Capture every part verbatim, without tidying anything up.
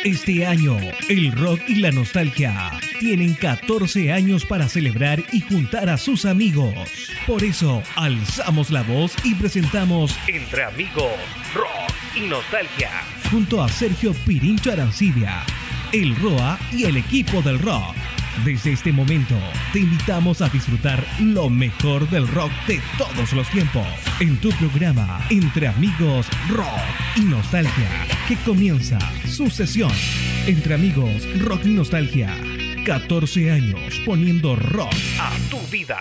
Este año, el rock y la nostalgia tienen catorce años para celebrar y juntar a sus amigos. Por eso, alzamos la voz y presentamos Entre Amigos, Rock y Nostalgia, junto a Sergio Pirincho Arancibia, el Roa y el equipo del rock. Desde este momento, te invitamos a disfrutar lo mejor del rock de todos los tiempos en tu programa Entre Amigos, Rock y Nostalgia, que comienza su sesión. Entre Amigos, Rock y Nostalgia, catorce años poniendo rock a tu vida.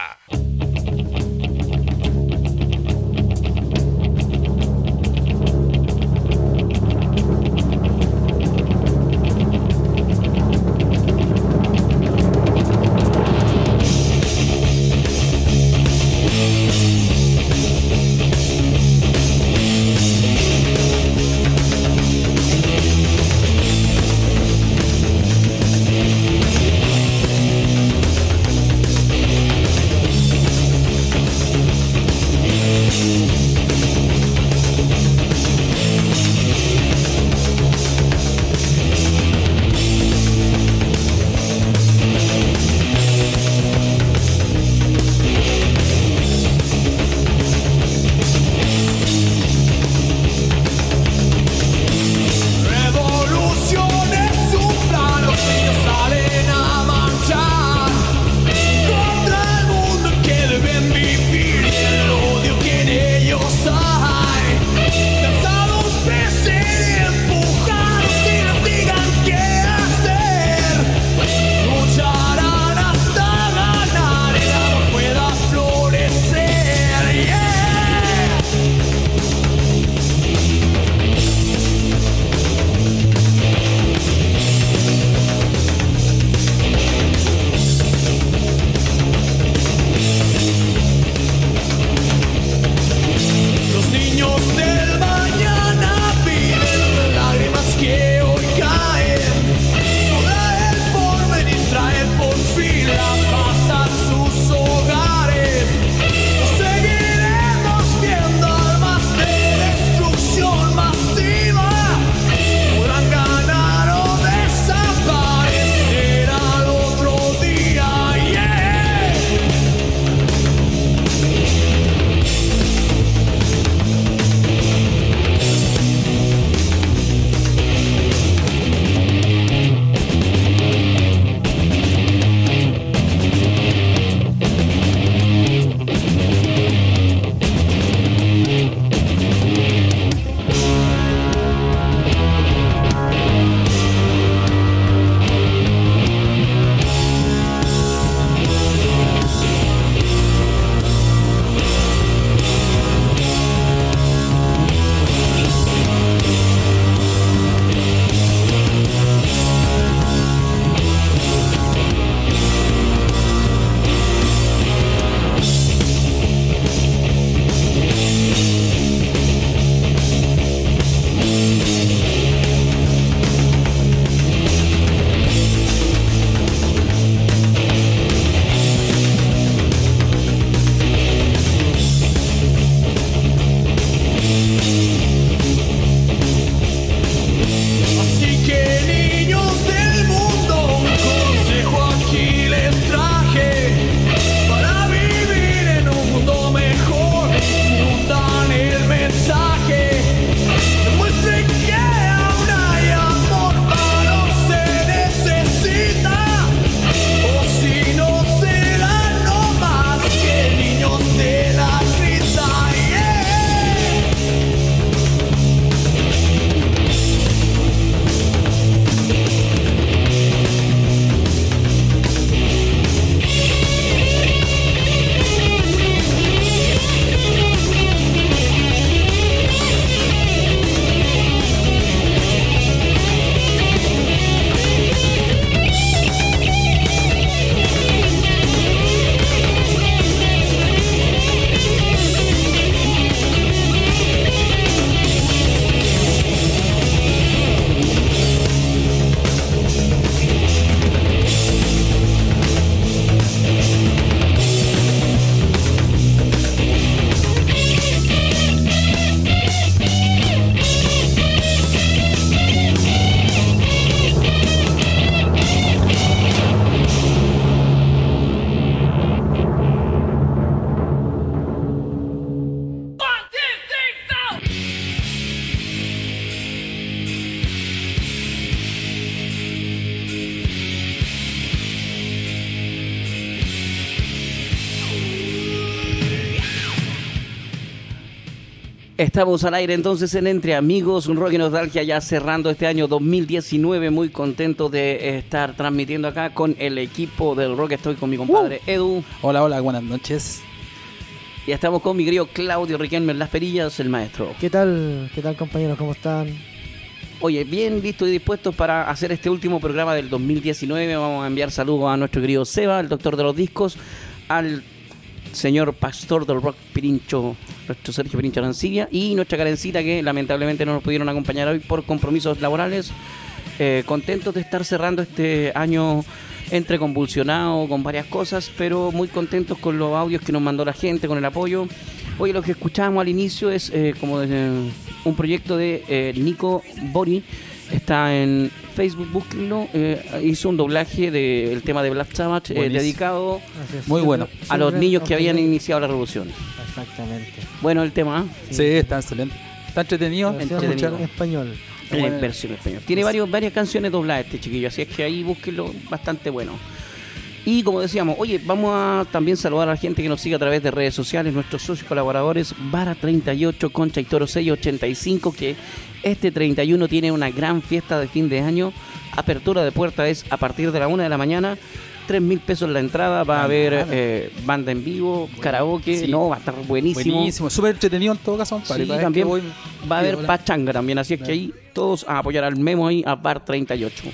Estamos al aire entonces en Entre Amigos, un Rock y Nostalgia, ya cerrando este año dos mil diecinueve. Muy contento de estar transmitiendo acá con el equipo del rock. Estoy con mi compadre uh. Edu. Hola, hola, buenas noches. Y estamos con mi querido Claudio Riquelme en Las Perillas, el maestro. ¿Qué tal? ¿Qué tal, compañeros? ¿Cómo están? Oye, bien listos y dispuestos para hacer este último programa del dos mil diecinueve. Vamos a enviar saludos a nuestro querido Seba, el doctor de los discos, al señor pastor del rock Pirincho, nuestro Sergio Pirincho Arancilla, y nuestra Karencita, que lamentablemente no nos pudieron acompañar hoy por compromisos laborales. Eh, contentos de estar cerrando este año entre convulsionado con varias cosas, pero muy contentos con los audios que nos mandó la gente, con el apoyo. Hoy lo que escuchábamos al inicio es eh, como de, un proyecto de eh, Nico Bori. Está en Facebook, búsquenlo. Eh, hizo un doblaje del tema de Black Sabbath eh, dedicado muy bueno a los niños que habían iniciado la revolución. Exactamente. Bueno el tema, ¿eh? Sí, sí, está excelente. Está entretenido. entretenido. En español. En bueno, versión en español. Tiene varios, varias canciones dobladas este chiquillo, así es que ahí búsquenlo, bastante bueno. Y como decíamos, oye, vamos a también saludar a la gente que nos sigue a través de redes sociales, nuestros socios colaboradores, Vara treinta y ocho, Concha y Toro seis ochenta y cinco, que este treinta y uno tiene una gran fiesta de fin de año. Apertura de puerta es a partir de la una de la mañana, tres mil pesos la entrada, va a haber eh, banda en vivo, karaoke, sí. No, va a estar buenísimo. Buenísimo, súper entretenido en todo caso. Sí, también voy, va a haber pachanga también, así es que ahí todos a apoyar al Memo ahí a Bar treinta y ocho.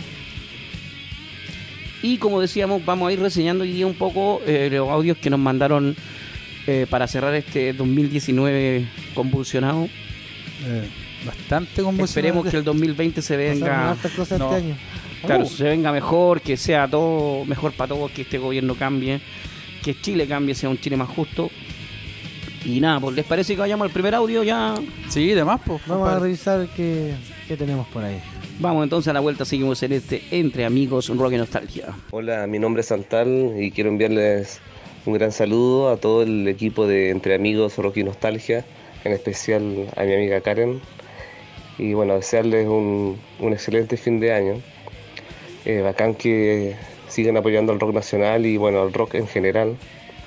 Y como decíamos, vamos a ir reseñando hoy día un poco eh, los audios que nos mandaron eh, para cerrar este dos mil diecinueve convulsionado. Eh, bastante convulsionado. Esperemos que el dos mil veinte se venga... Cosas no, este año. Claro, uh. se venga mejor, que sea todo mejor para todos, que este gobierno cambie, que Chile cambie, sea un Chile más justo. Y nada, pues, ¿les parece que vayamos al primer audio ya? Sí, demás, pues. Vamos compadre. a revisar qué, qué tenemos por ahí. Vamos entonces a la vuelta, seguimos en este Entre Amigos, un Rock y Nostalgia. Hola, mi nombre es Santal y quiero enviarles un gran saludo a todo el equipo de Entre Amigos, Rock y Nostalgia, en especial a mi amiga Karen. Y bueno, desearles un, un excelente fin de año. Eh, bacán que sigan apoyando al rock nacional y bueno, al rock en general.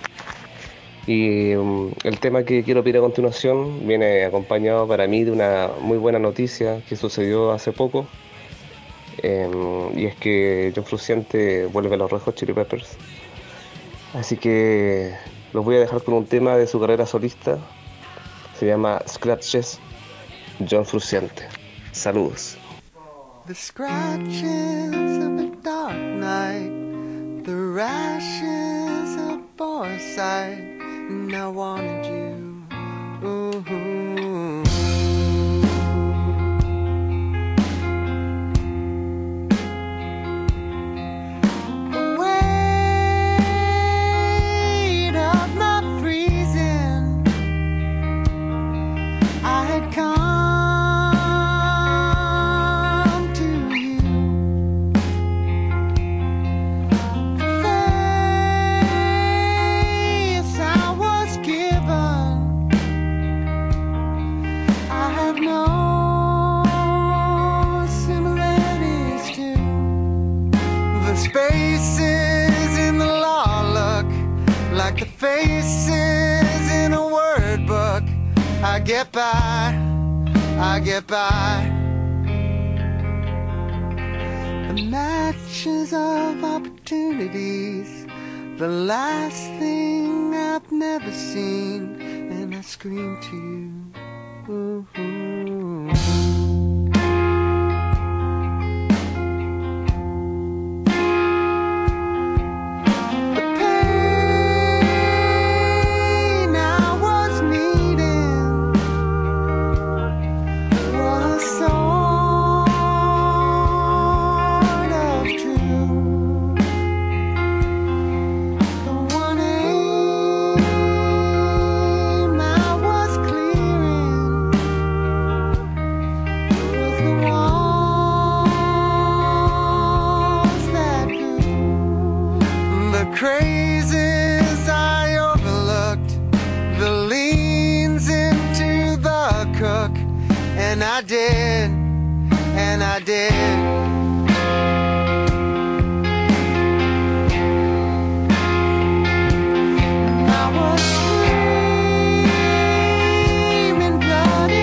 Y um, el tema que quiero pedir a continuación viene acompañado para mí de una muy buena noticia que sucedió hace poco. Eh, y es que John Frusciante vuelve a los Red Hot Chili Peppers. Así que los voy a dejar con un tema de su carrera solista. Se llama Scratches, John Frusciante. Saludos. The scratches of a dark night, the rashes of foresight, and I wanted you. Ooh. The weight of my freezing, I had come. Spaces in the law look like the faces in a word book. I get by, I get by. The matches of opportunities, the last thing I've never seen, and I scream to you. Ooh-hoo. Crazes I overlooked, the leans into the cook, and I did, and I did. I was screaming bloody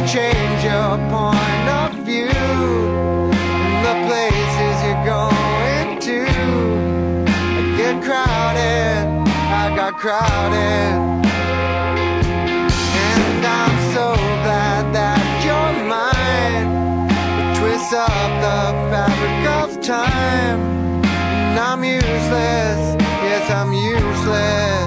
change your point of view. The places you're going to get crowded, I got crowded. And I'm so glad that you're mine. It twists up the fabric of time. And I'm useless, yes I'm useless.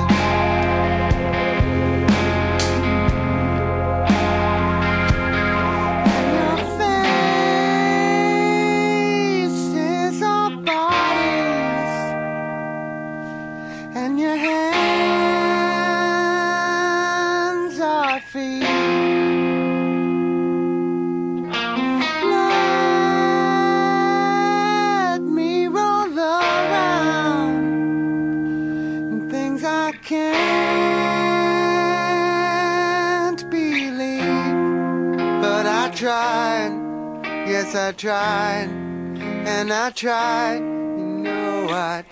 Yes, I tried, and I tried, you know I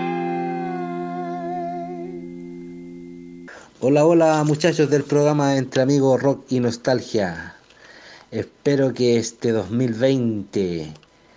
tried. Hola, hola muchachos del programa Entre Amigos, Rock y Nostalgia. Espero que este dos mil veinte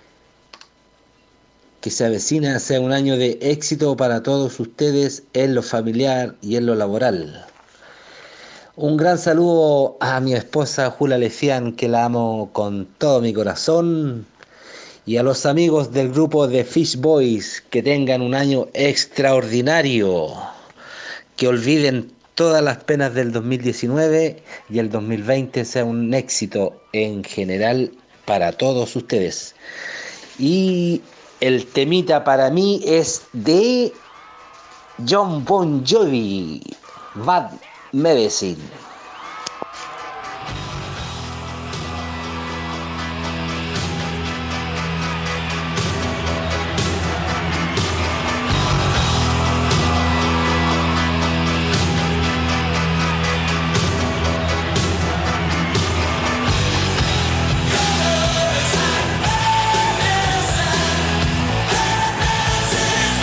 que se avecina sea un año de éxito para todos ustedes en lo familiar y en lo laboral. Un gran saludo a mi esposa Julia Lefián, que la amo con todo mi corazón, y a los amigos del grupo de Fish Boys, que tengan un año extraordinario, que olviden todas las penas del dos mil diecinueve y el dos mil veinte sea un éxito en general para todos ustedes. Y el temita para mí es de John Bon Jovi, Bad Medicine.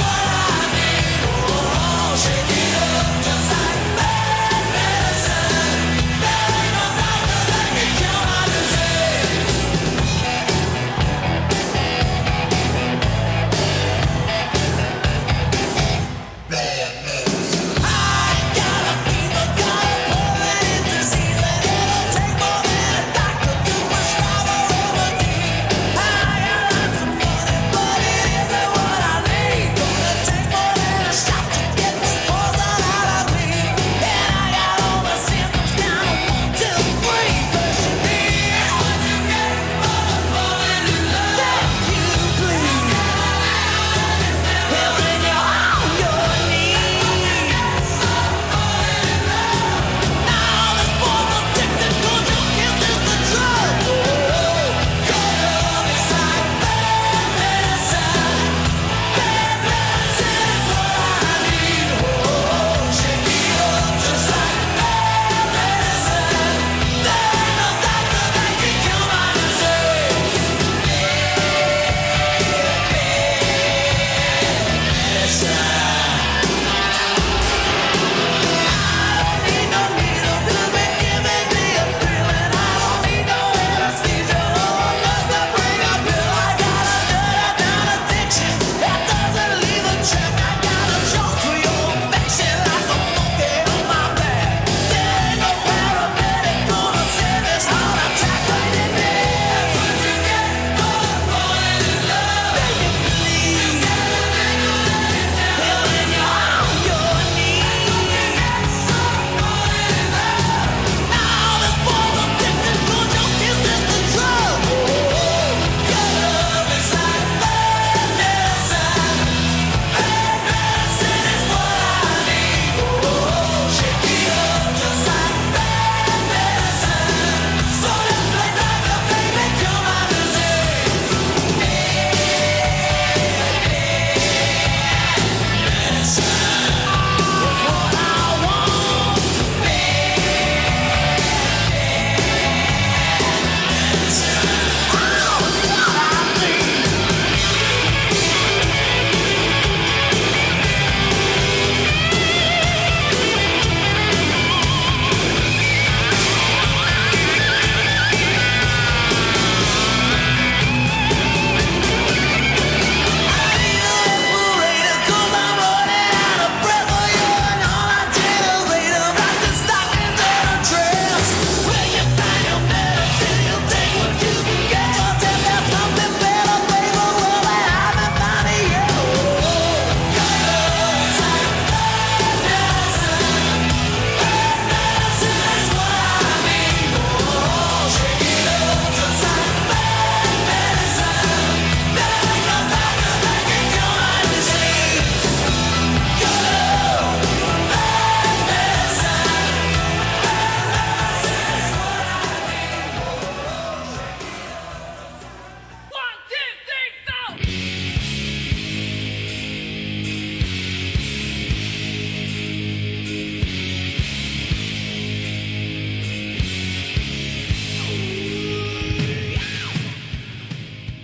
Shake it up just like medicine.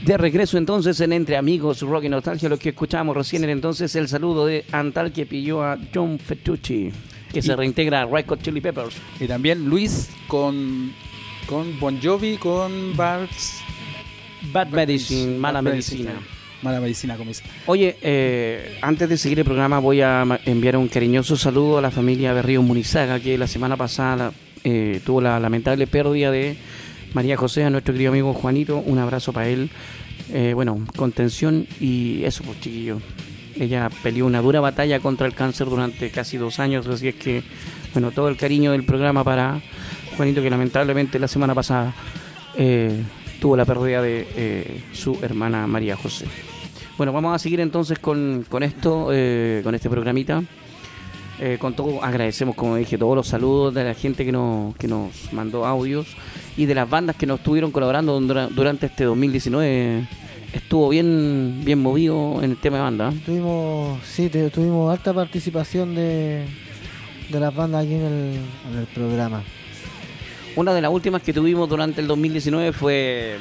De regreso entonces en Entre Amigos, Rock y Nostalgia, lo que escuchábamos recién era entonces el saludo de Antal que pilló a John Petrucci, que Y- se reintegra a Red Hot Chili Peppers. Y también Luis con, con Bon Jovi, con Barbs. Bad Medicine, Mala Bad Medicina. Mala medicina, como dice. Oye, eh, antes de seguir el programa voy a ma- enviar un cariñoso saludo a la familia Berrío Munizaga, que la semana pasada eh, tuvo la lamentable pérdida de María José, a nuestro querido amigo Juanito. Un abrazo para él. Eh, bueno, contención y eso, pues chiquillo. Ella peleó una dura batalla contra el cáncer durante casi dos años, así es que, bueno, todo el cariño del programa para Juanito, que lamentablemente la semana pasada eh, tuvo la pérdida de eh, su hermana María José. Bueno, vamos a seguir entonces con, con esto, eh, con este programita. Eh, con todo, agradecemos, como dije, todos los saludos de la gente que nos, que nos mandó audios y de las bandas que nos estuvieron colaborando dura- durante este dos mil diecinueve. Estuvo bien bien movido en el tema de banda. ¿eh? Tuvimos, sí, te- tuvimos alta participación de, de las bandas aquí en el, en el programa. Una de las últimas que tuvimos durante el dos mil diecinueve fue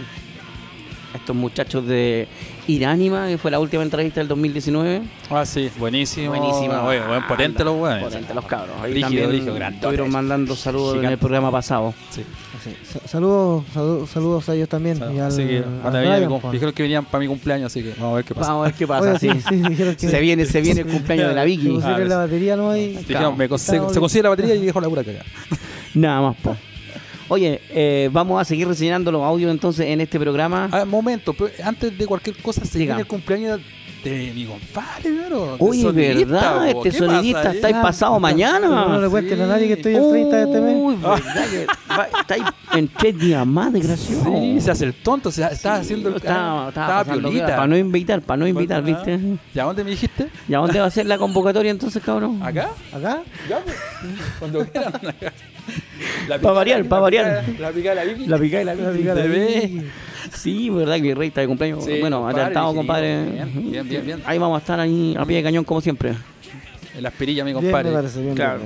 estos muchachos de Iránima, que fue la última entrevista del dos mil diecinueve. Ah, sí, buenísimo. Buenísima. Oye, buen potente los buenos. Potente los cabros. Ahí Rígido, también rígido, grandote. estuvieron mandando saludos en el Gigante. programa pasado. Sí. Sí, sa- Saludos, saludos, saludos a ellos también. y al, Así que, al van a venir a mi Brian, cum- pues. dijeron que venían para mi cumpleaños, así que vamos a ver qué pasa. Vamos a ver qué pasa. Oye, sí. sí, sí, dijeron que Se viene, se viene el cumpleaños de la se Vicky. pusieron Ah, la batería, ¿no? Ahí. Dijeron, me cons- se, Estamos se bien. consigue la batería y dejo la pura cagada. Nada más, po. Oye, eh, vamos a seguir reseñando los audios entonces en este programa. Ah, momento, pero antes de cualquier cosa se Diga. viene el cumpleaños de mi compadre, claro. Uy, ¿verdad? Este sonidista está ahí pasado mañana. No le cuenten a nadie que estoy el treinta de este mes. Uy, verdad que va- está ahí en tres días más, desgraciado. Sí, se hace el tonto, se estaba haciendo el Estaba, estaba pasando piolita. piola, para no invitar, para no invitar, Ah, ¿viste? ¿Y a dónde me dijiste? ¿Y a dónde va a ser la convocatoria entonces, cabrón? ¿Acá? ¿Acá? Ya, pues. Cuando quieran. La Pa' variar, pa' variar. La pica de la Vicky. La picada y la La Vicky. picada. Bebé. Sí, verdad que mi rey está de cumpleaños. Sí, bueno, compadre, adelantado, ligerito. compadre. Bien, bien, bien, bien. Ahí vamos a estar ahí a pie de cañón como siempre. En las perillas, mi Bien, me compadre. parece bien. Claro.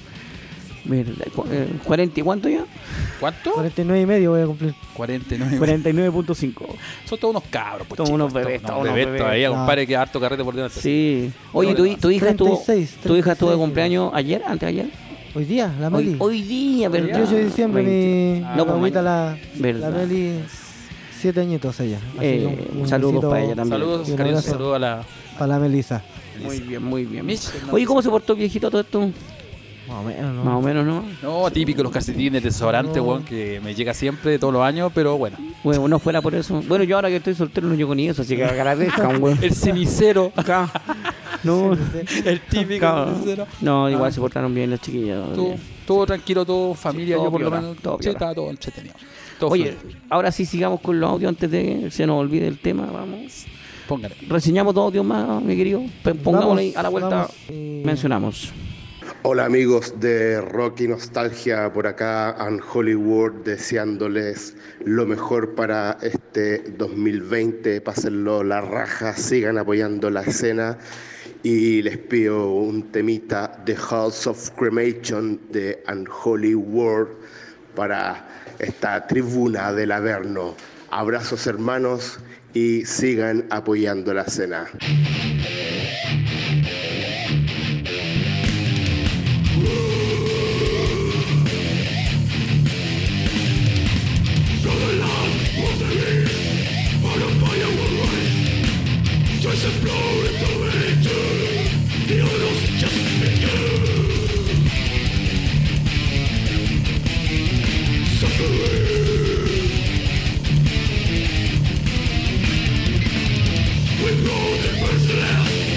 bien. Verdad, cu- eh, ¿cuarenta y cuánto ya? ¿Cuánto? cuarenta y nueve y medio voy a cumplir. cuarenta y nueve. cuarenta y nueve punto cinco. Son todos unos cabros, pues, Todos chicos, unos bebés, todos todos unos unos bebés bebés. todavía, Ah. compadre, que harto carrete por delante. Sí. Oye, tu, hi- tu hija treinta y estuvo, seis, tu hija estuvo de treinta y seis, cumpleaños ayer, antes de ayer. Hoy día, la Hoy, Meli. hoy día, ¿verdad? veintiocho de diciembre, mi Ah, no, pues, abuelita, mañana. la, Verdad. la Meli, siete añitos ella. Así Eh, que un- un saludos besito para ella también. Saludos, Y un cariño, abrazo. saludos a la. para la Melisa. Muy bien, muy bien. Mitch, Oye, ¿cómo se portó viejito todo esto? Más o menos, ¿no? Más o menos, ¿no? No, típico los calcetines, desodorante, No. weón, que me llega siempre, todos los años, pero bueno. Bueno, no fuera por eso. Bueno, yo ahora que estoy soltero no llego ni eso, así que agradezcan, weón. El cenicero. Acá. No, El típico Claro. cenicero. no, igual Ah. se portaron bien las chiquillas. Todo, todo tranquilo, todo familia, todo yo por lo piola, menos. todo Sí, piola. estaba todo entretenido. Todo Oye, fluido. ahora sí sigamos con los audios antes de que se nos olvide el tema, vamos. Póngale. Reseñamos dos audios más, mi querido. P- Pongámosle ahí a la vuelta. vamos, eh, Mencionamos. Hola amigos de Rock y Nostalgia, por acá en Hollywood, deseándoles lo mejor para este dos mil veinte, pásenlo la raja, sigan apoyando la escena y les pido un temita de House of Cremation de Unholy World para esta tribuna del Averno. Abrazos hermanos y sigan apoyando la escena. With road and merciless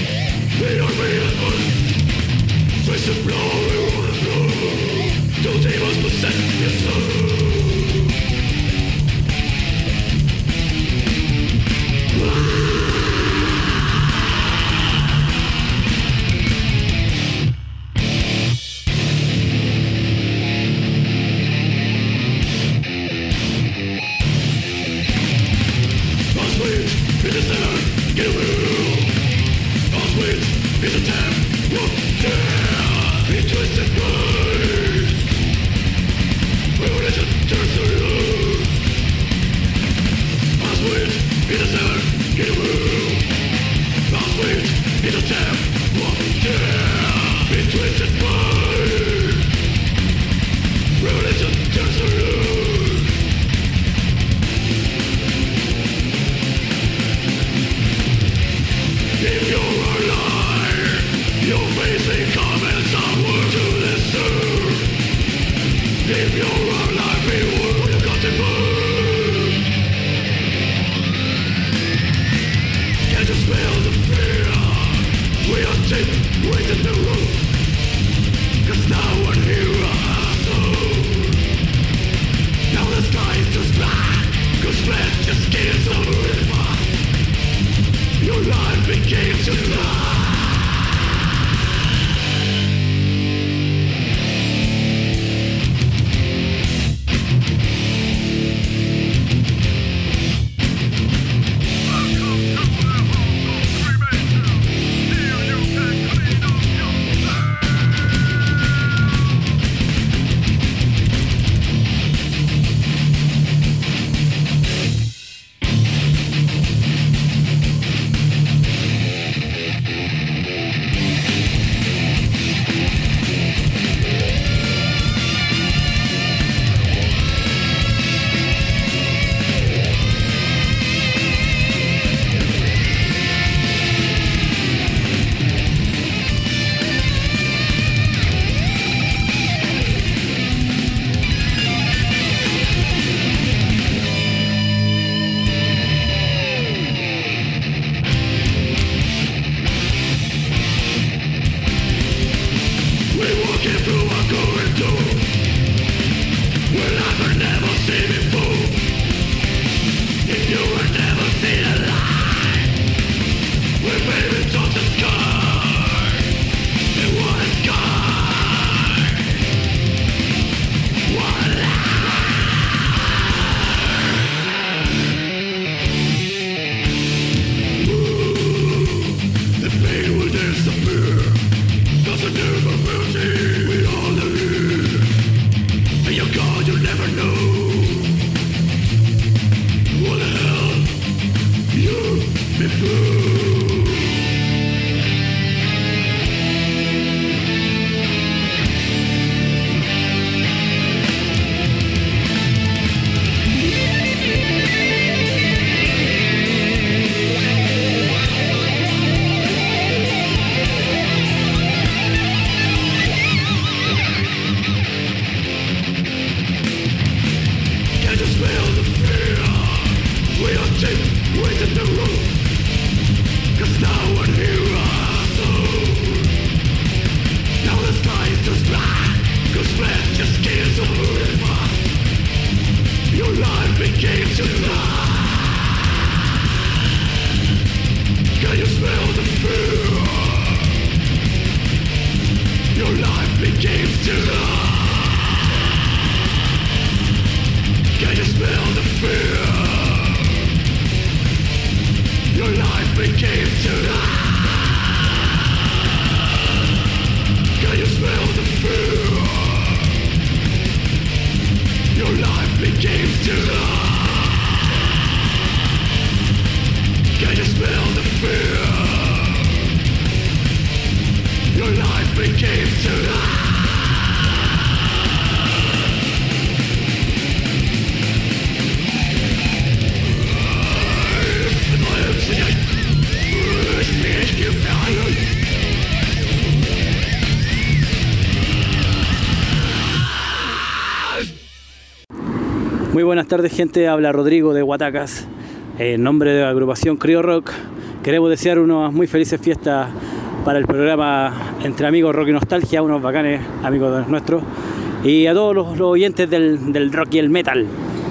Muy buenas tardes, gente. Habla Rodrigo de Guatacas. En nombre de la agrupación Crio Rock, queremos desear unas muy felices fiestas para el programa Entre Amigos Rock y Nostalgia, unos bacanes amigos nuestros, y a todos los, los oyentes del, del rock y el metal.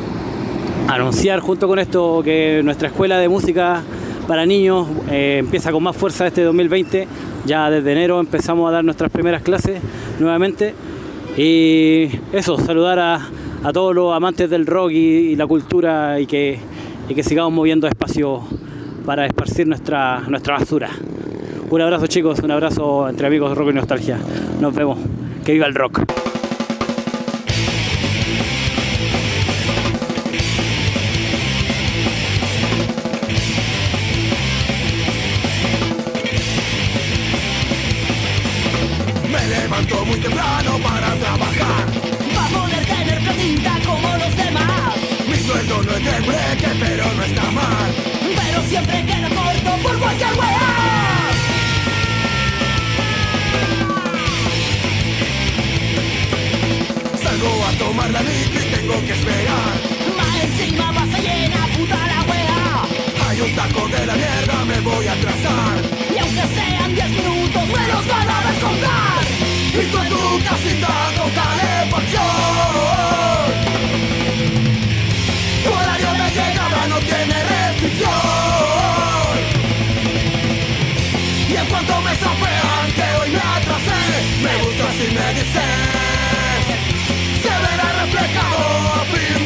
Anunciar junto con esto que nuestra escuela de música para niños eh, empieza con más fuerza este dos mil veinte. Ya desde enero empezamos a dar nuestras primeras clases nuevamente. Y eso, saludar a, a todos los amantes del rock y, y la cultura, y que, y que sigamos moviendo espacio para esparcir nuestra, nuestra basura. Un abrazo, chicos, un abrazo entre amigos rock y nostalgia. Nos vemos. Que viva el rock. Muy temprano para trabajar, para poder tener platita como los demás. Mi sueldo no es de breque, pero no está mal, pero siempre queda corto por cualquier weá. Salgo a tomar la micro y tengo que esperar. Más encima vas a llenar puta la weá. Hay un taco de la mierda, me voy a atrasar. Y aunque sean diez minutos, me los van a descontar. Y tú en tu casita con calefacción. Tu horario de llegada no tiene restricción. Y en cuanto me sapean que hoy me atrasé, me gusta si me dices, se verá reflejado a fin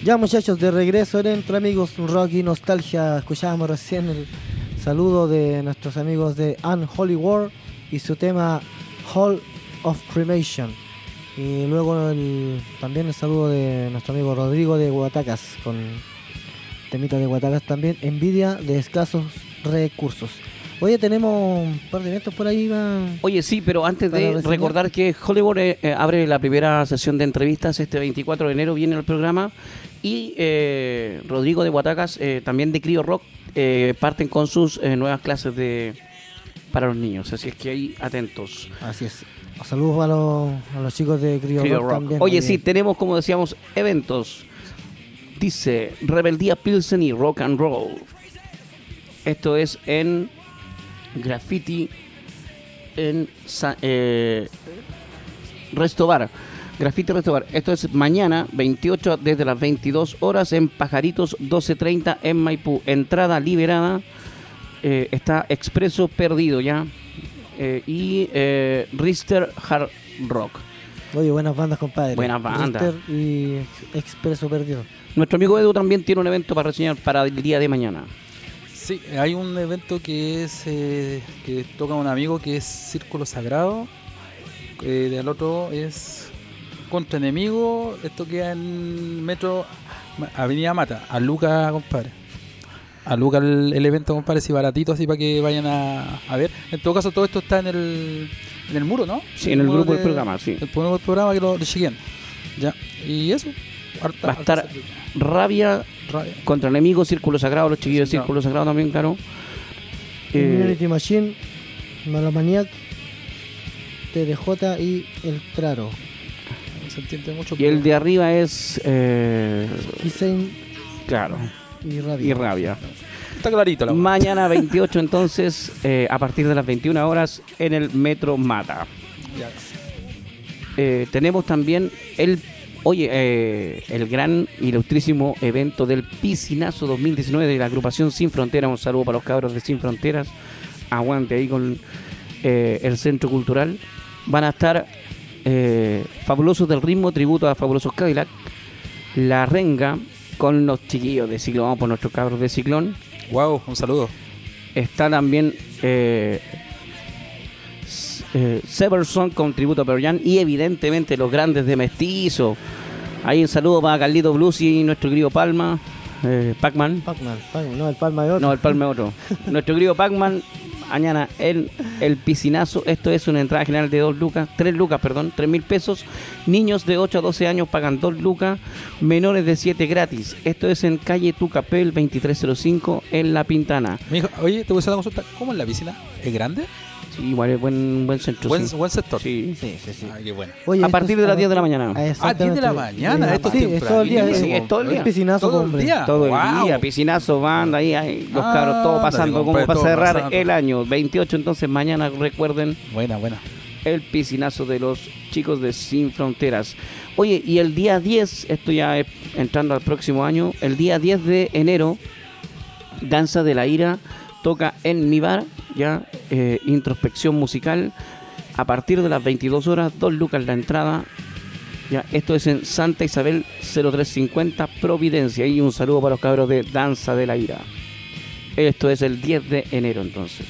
Ya muchachos, de regreso en Entre Amigos Rock y Nostalgia. Escuchábamos recién el saludo de nuestros amigos de Unholy War y su tema Hall of Cremation. Y luego el, también el saludo de nuestro amigo Rodrigo de Guatacas, con temita de Guatacas también, envidia de escasos recursos. Oye, tenemos un par de eventos por ahí. Va, Oye, sí, pero antes de reseñar. recordar que Hollywood eh, eh, abre la primera sesión de entrevistas este veinticuatro de enero, viene el programa. Y eh, Rodrigo de Guatacas, eh, también de Crio Rock, eh, parten con sus eh, nuevas clases de para los niños. Así es que ahí atentos. Así es. Saludos a los, a los chicos de Crio, Crio Rock, Rock también. Oye, sí, tenemos, como decíamos, eventos. Dice Rebeldía Pilsen y Rock and Roll. Esto es en Graffiti en eh, Restobar. Graffiti Restobar. Esto es mañana veintiocho desde las veintidós horas en Pajaritos doce treinta en Maipú. Entrada liberada. Eh, está Expreso Perdido ya. Eh, y eh, Rister Hard Rock. Oye, buenas bandas, compadre. Buenas bandas. Rister y Expreso Perdido. Nuestro amigo Edu también tiene un evento para reseñar para el día de mañana. Sí, hay un evento que es eh, que toca un amigo que es Círculo Sagrado. Eh, del otro es Contra Enemigo. Esto queda en Metro Avenida Mata. A Luca, compadre. A Luca el, el evento, compadre, si baratito, así para que vayan a, a ver. En todo caso, todo esto está en el en el muro, ¿no? Sí, en el, el grupo de, del programa, sí. El grupo del programa que lo, lo chequen. Ya. Y eso. Harta, va a estar Rabia, Rabia Contra Enemigo, Círculo Sagrado, los chiquillos sí, de Círculo no. Sagrado también, claro. Community eh, Machine, Malomaniac, T D J y El Traro. Se entiende mucho. Y el de arriba es eh, Hussein, claro, y Rabia. Y Rabia. Está clarito la mañana veintiocho entonces, eh, a partir de las veintiuna horas en el Metro Mata. Eh, tenemos también el Oye, eh, el gran, ilustrísimo evento del Piscinazo dos mil diecinueve de la agrupación Sin Fronteras. Un saludo para los cabros de Sin Fronteras. Aguante ahí con eh, el Centro Cultural. Van a estar eh, Fabulosos del Ritmo, tributo a Fabulosos Cadillac. La Renga con los chiquillos de Ciclón. Vamos por nuestros cabros de Ciclón. Wow, un saludo. Está también Eh, Eh, Severson con tributo a Pearl Jam y evidentemente los grandes de Mestizo. Ahí un saludo para Carlito Blues y nuestro querido Palma, eh, Pac-Man. Pac-Man, Pac-Man, no, el Palma es otro. No, el Palma es otro. Nuestro querido Pac-Man, mañana el, el Piscinazo. Esto es una entrada general de dos lucas, tres lucas, perdón, tres mil pesos. Niños de ocho a doce años pagan dos lucas, menores de siete gratis. Esto es en calle Tucapel veintitrés cero cinco en La Pintana. Mijo, oye, te voy a hacer una consulta. ¿Cómo es la piscina? ¿Es grande? Sí, igual es buen, buen centro. Buen, sí. buen sector. Sí, sí, sí. sí. Ay, qué bueno. Oye, a partir de las diez de la mañana. Ah, diez de la mañana. Esto sí, es todo el día. Sí, es todo el día. Es piscinazo, todo el día. Todo el wow. día. Piscinazo, banda, ahí, ahí los ah, cabros, todo pasando como para cerrar pasando. El año. veintiocho, entonces mañana recuerden. Buena, buena. El piscinazo de los chicos de Sin Fronteras. Oye, y el día diez, esto ya es entrando al próximo año, el día diez de enero, Danza de la Ira toca en mi bar, ya, eh, introspección musical, a partir de las veintidós horas, dos lucas la entrada, ya, esto es en Santa Isabel cero tres cincuenta Providencia, y un saludo para los cabros de Danza de la Ira. Esto es el diez de enero entonces.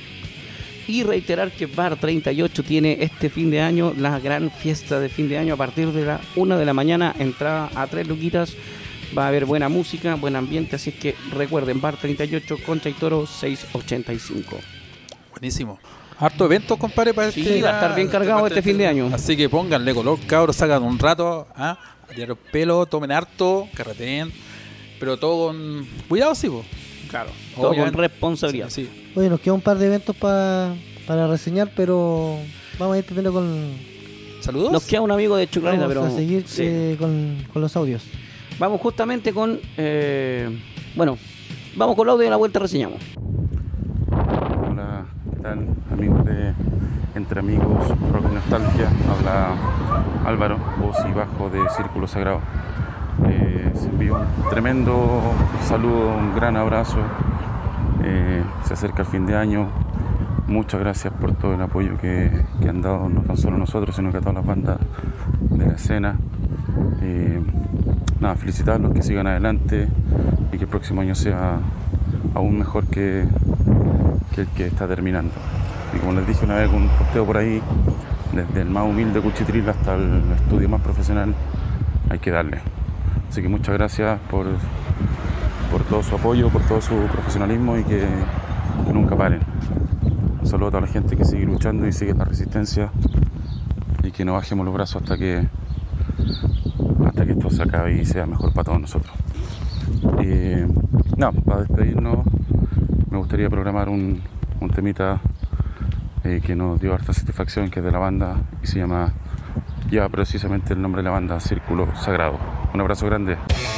Y reiterar que Bar treinta y ocho tiene este fin de año la gran fiesta de fin de año a partir de la una de la mañana, entrada a tres luquitas. Va a haber buena música, buen ambiente, así que recuerden, Bar treinta y ocho, Concha y Toro seiscientos ochenta y cinco. Buenísimo. Harto evento, compadre, para sí, este, va a estar bien cargado este fin de año. Así que pónganle color, cabros, sacan un rato, ¿ah? A tirar el pelo, tomen harto, carreteen, pero todo con cuidado, sí, po. Claro, todo con responsabilidad. Sí, sí. Oye, nos queda un par de eventos pa, para reseñar, pero vamos a ir primero con... ¿Saludos? Nos queda un amigo de Chuclaneta, pero... Vamos a seguir sí. eh, con, con los audios. Vamos justamente con... Eh, bueno, vamos con el audio y a la vuelta reseñamos. Hola, ¿qué tal? Amigos de Entre Amigos Rock y Nostalgia. Habla Álvaro, voz y bajo de Círculo Sagrado. Eh, se envío un tremendo saludo, un gran abrazo. Eh, se acerca el fin de año. Muchas gracias por todo el apoyo que, que han dado no tan solo nosotros, sino que a todas las bandas de la escena. Eh, nada, felicitarlos, que sigan adelante y que el próximo año sea aún mejor que, que el que está terminando. Y como les dije una vez con un posteo por ahí, desde el más humilde cuchitril hasta el estudio más profesional, hay que darle. Así que muchas gracias por, por todo su apoyo, por todo su profesionalismo y que, que nunca paren. Un saludo a toda la gente que sigue luchando y sigue la resistencia y que no bajemos los brazos hasta que, hasta que esto se acabe y sea mejor para todos nosotros. Eh, no, para despedirnos me gustaría programar un, un temita eh, que nos dio harta satisfacción, que es de la banda y se llama, lleva precisamente el nombre de la banda, Círculo Sagrado. Un abrazo grande.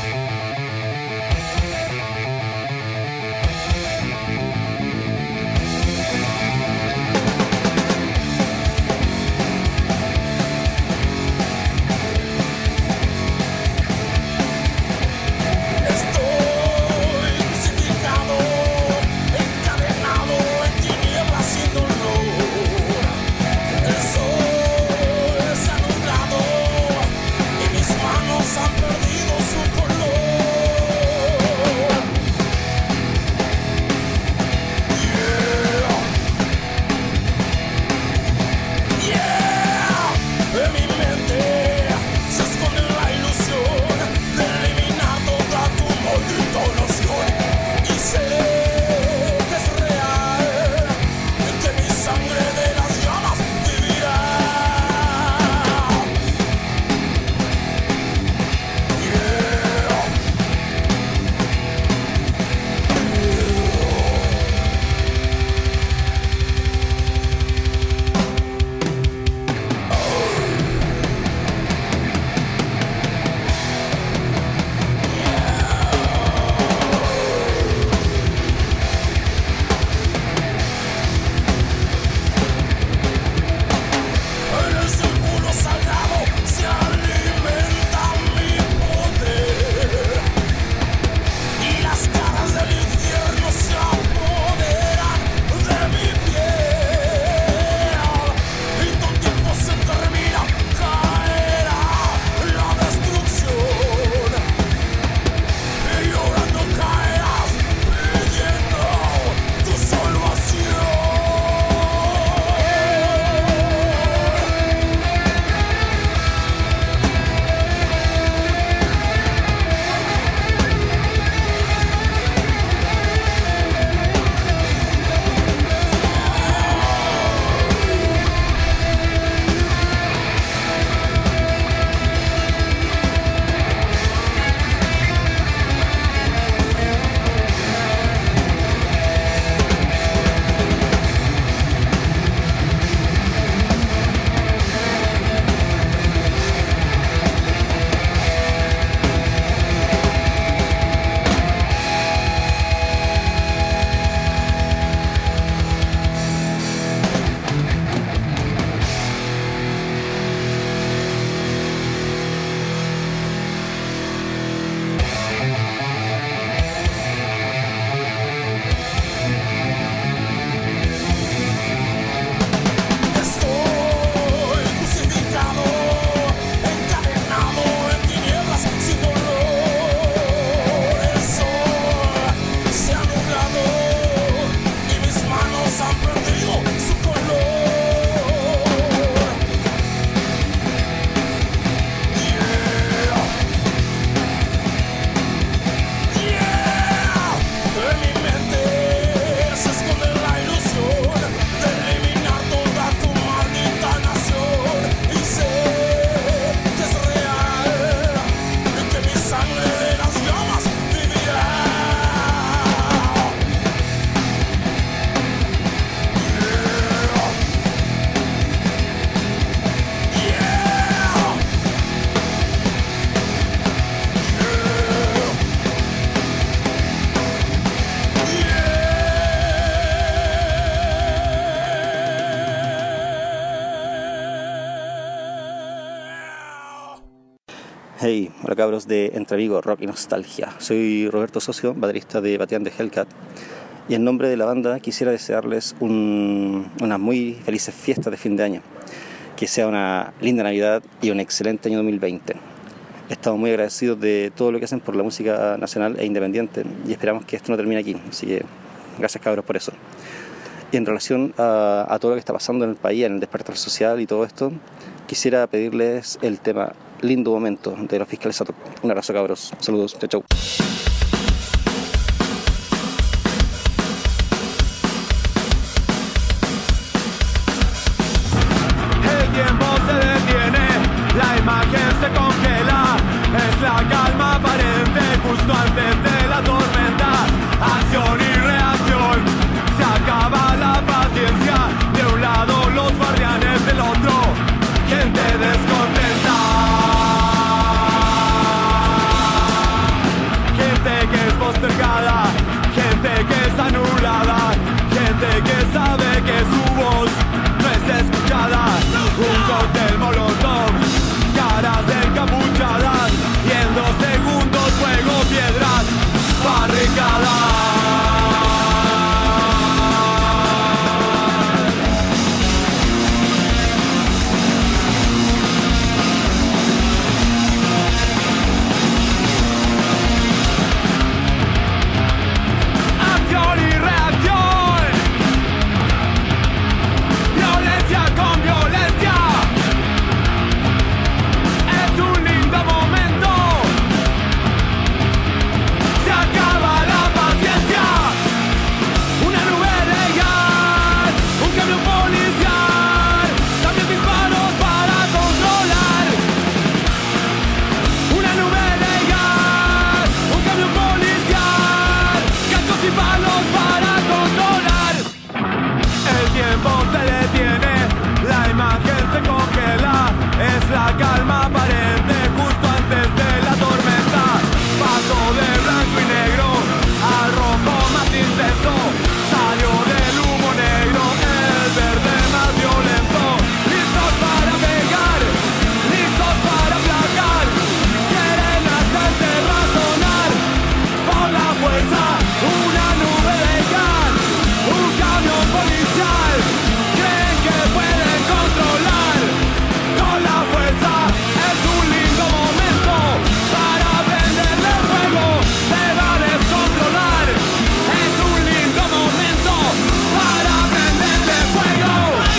Hey, hola cabros de Entre Amigos, Rock y Nostalgia. Soy Roberto Socio, baterista de Batean de Hellcat. Y en nombre de la banda quisiera desearles un, unas muy felices fiestas de fin de año. Que sea una linda Navidad y un excelente año dos mil veinte. estamos muy agradecidos de todo lo que hacen por la música nacional e independiente y esperamos que esto no termine aquí, así que gracias cabros por eso. Y en relación a, a todo lo que está pasando en el país, en el despertar social y todo esto, quisiera pedirles el tema Lindo Momento de los Fiscales Sato. Un abrazo cabros, saludos, chau chau. La imagen se congela, es la calma aparente justo antes de la tormenta. Acción y reacción, se acaba la paciencia. De un lado los guardianes, del otro gente descontenta. Gente que es postergada, gente que es anulada, gente que sabe que su voz no es escuchada. Un cóctel molotov, caras encapuchadas y en dos segundos fuego, piedras, barricadas. Acción y reacción, violencia con violencia. Es un lindo momento, se acaba la paciencia. Una nube de gas, un camión policial, también disparos para controlar. Una nube de gas, un camión policial, cascos y palos para controlar. El tiempo se detiene, la imagen se congela, es la calma aparente justo antes de la tormenta. Paso de blanco y negro al rojo más intenso, salió del humo negro el verde más violento. Listos para pegar, listos para aplacar, quieren hacerte razonar por la fuerza. Una nube de gas, un camión policial, creen que pueden controlar con la fuerza. Es un lindo momento para prenderle fuego, se va a descontrolar. Es un lindo momento para prenderle fuego.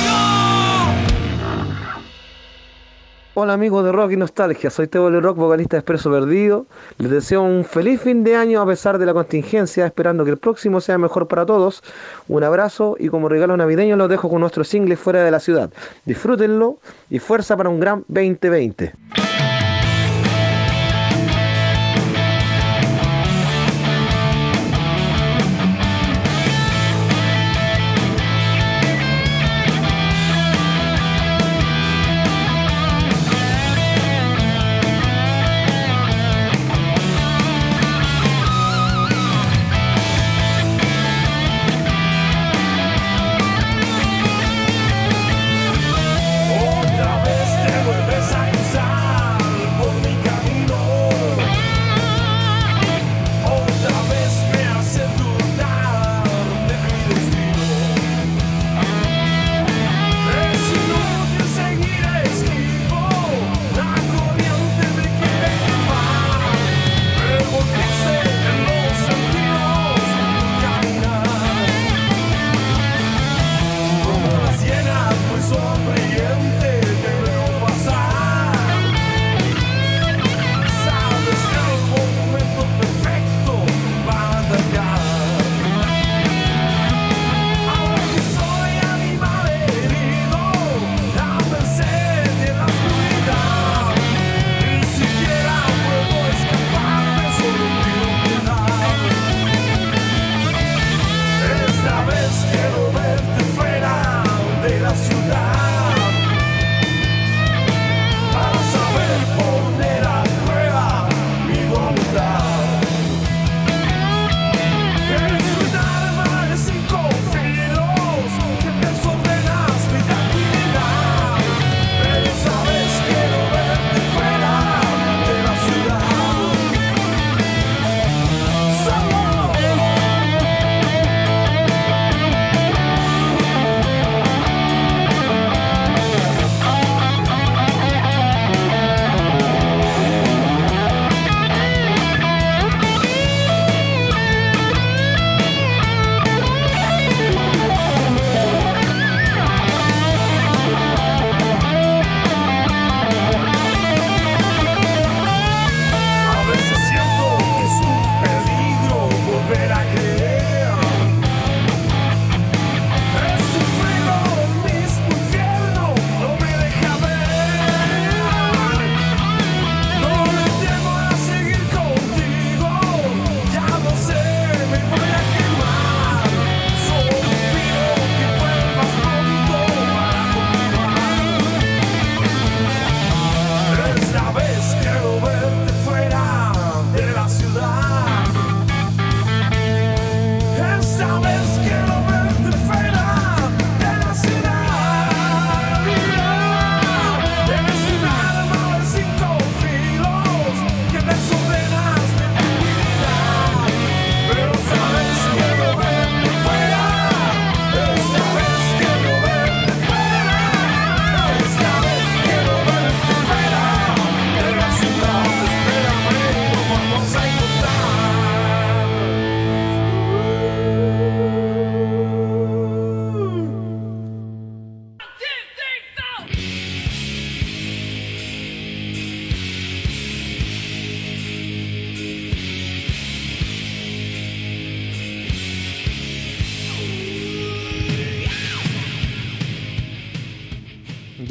Hola amigos de Rock y Nostalgia, soy Teo L. Rock, vocalista de Expreso Perdido. Les deseo un feliz fin de año a pesar de la contingencia, esperando que el próximo sea mejor para todos. Un abrazo y como regalo navideño los dejo con nuestro single Fuera de la Ciudad. Disfrútenlo y fuerza para un gran veinte veinte. Otra vez te vuelves a cruzar.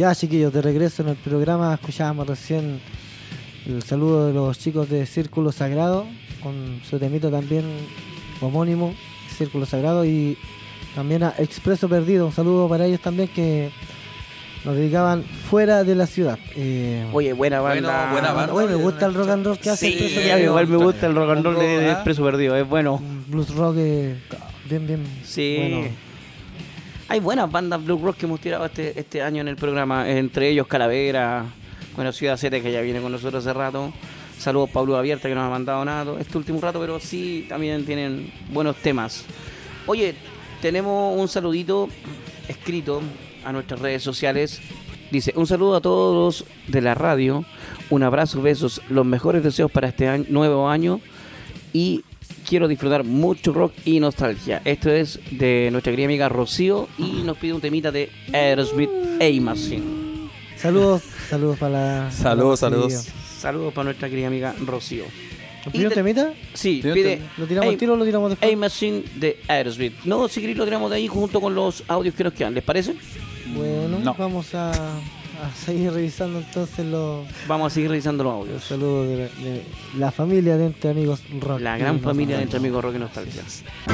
Ya, chiquillos, de regreso en el programa, escuchábamos recién el saludo de los chicos de Círculo Sagrado, con su temito también homónimo, Círculo Sagrado, y también a Expreso Perdido, un saludo para ellos también que nos dedicaban fuera de la ciudad. Eh, Oye, buena banda. Bueno, buena banda. Oye, me gusta el rock and roll que hace Sí, Expreso a mí Perdido. igual me gusta el rock and roll de, de ¿Ah? Expreso Perdido, es bueno. Un blues rock eh, bien, bien Sí. bueno. Hay buenas bandas blues rock que hemos tirado este, este año en el programa, entre ellos Calavera, bueno, Ciudad Z, que ya viene con nosotros hace rato. Saludos Pablo Abierta, que no ha mandado nada este último rato, pero sí también tienen buenos temas. Oye, tenemos un saludito escrito a nuestras redes sociales. Dice, un saludo a todos de la radio, un abrazo, besos, los mejores deseos para este año, nuevo año, y quiero disfrutar mucho rock y nostalgia. Esto es de nuestra querida amiga Rocío y nos pide un temita de Aerosmith, A-Machine. Saludos, saludos para la... Saludos, para la- saludos. Saludos para nuestra querida amiga Rocío. ¿Nos pidió un temita? Sí, ¿Pidió un pide tem- ¿Lo tiramos al tiro o lo tiramos después? A-Machine de Aerosmith. No, si queréis lo tiramos de ahí junto con los audios que nos quedan, ¿les parece? Bueno, No. vamos a, a seguir revisando entonces los, Vamos a seguir revisando los los audios. saludos de la, de la familia de Entre Amigos Rock. La Y gran nos familia de vamos. Entre Amigos Rock y Nostalgia.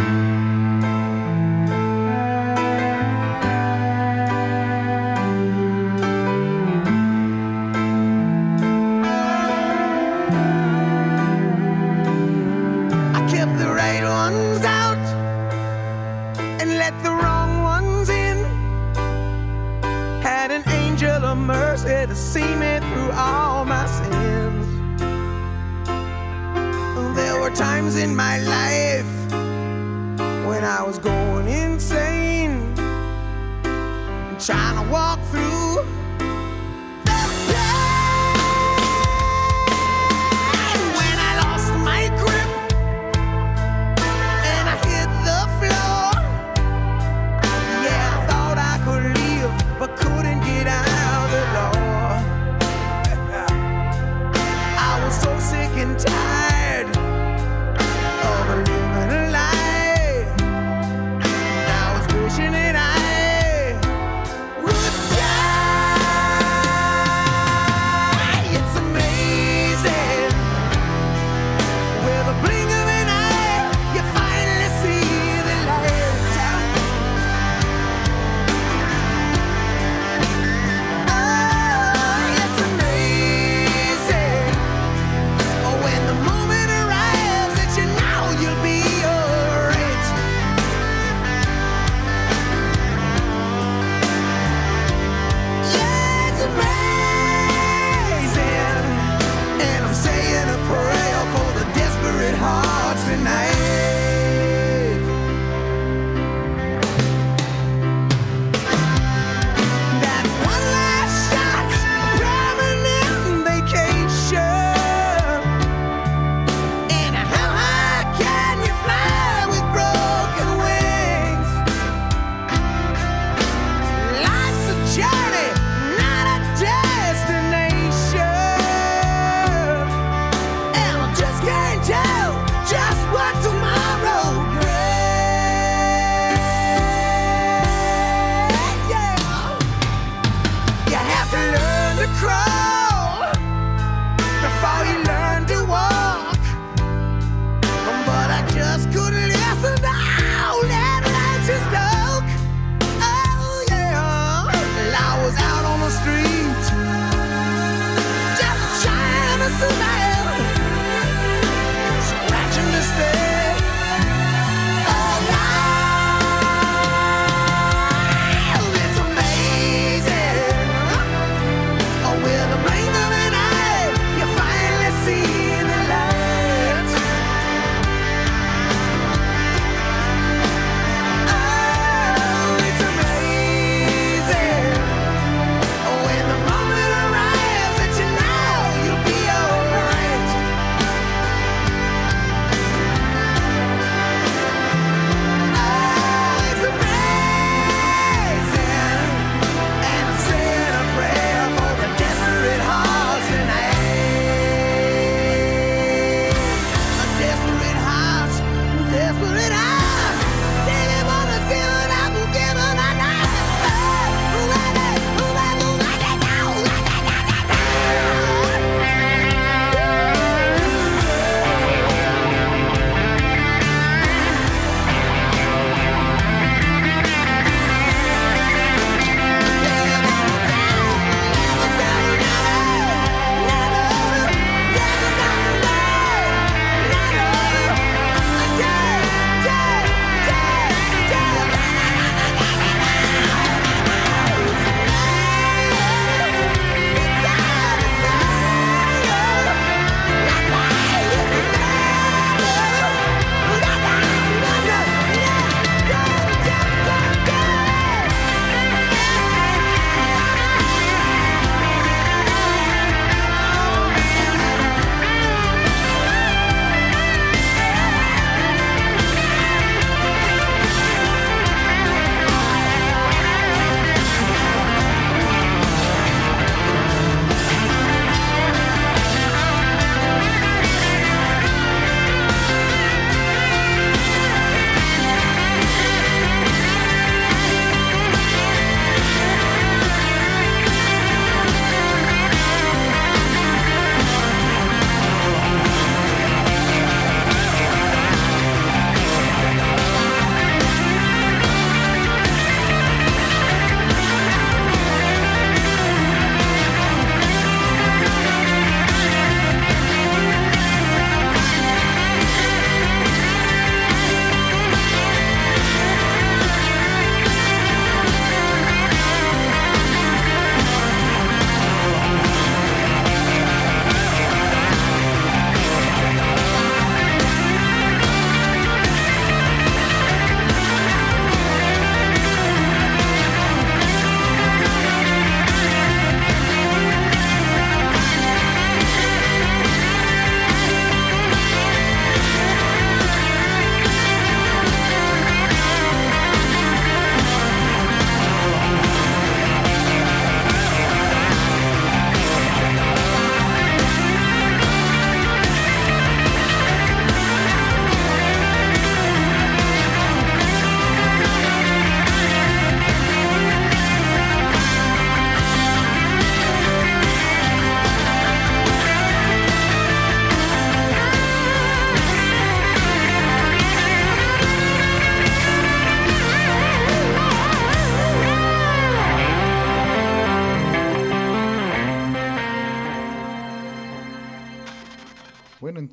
I kept the right ones out and let the wrong ones in. Had an angel of mercy to see me through all my sins. There were times in my life when I was going insane, trying to walk through the pain. When I lost my grip and I hit the floor, yeah, I thought I could leave, but couldn't get out the door. I was so sick and tired of living a lie. I was wishing that I would die.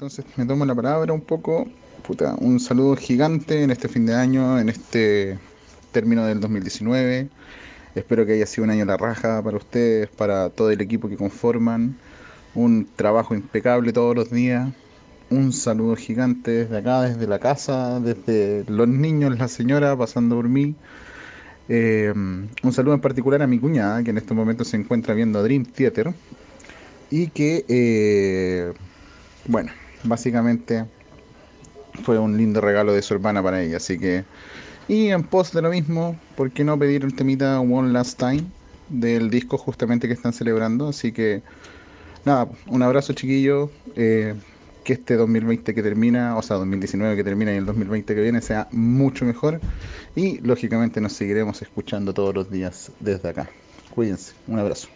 entonces me tomo la palabra un poco. Puta, un saludo gigante en este fin de año, en este término del dos mil diecinueve. Espero que haya sido un año la raja para ustedes, para todo el equipo que conforman. Un trabajo impecable todos los días. Un saludo gigante desde acá, desde la casa, desde los niños, la señora, pasando por mí. Eh, un saludo en particular a mi cuñada, que en estos momentos se encuentra viendo Dream Theater. Y que, eh, bueno, básicamente fue un lindo regalo de su hermana para ella. Así que, y en pos de lo mismo, ¿por qué no pedir el temita One Last Time del disco justamente que están celebrando? Así que, nada, un abrazo, chiquillos. Eh, que este dos mil veinte que termina, o sea, dos mil diecinueve que termina y el dos mil veinte que viene sea mucho mejor. Y lógicamente nos seguiremos escuchando todos los días desde acá. Cuídense, un abrazo.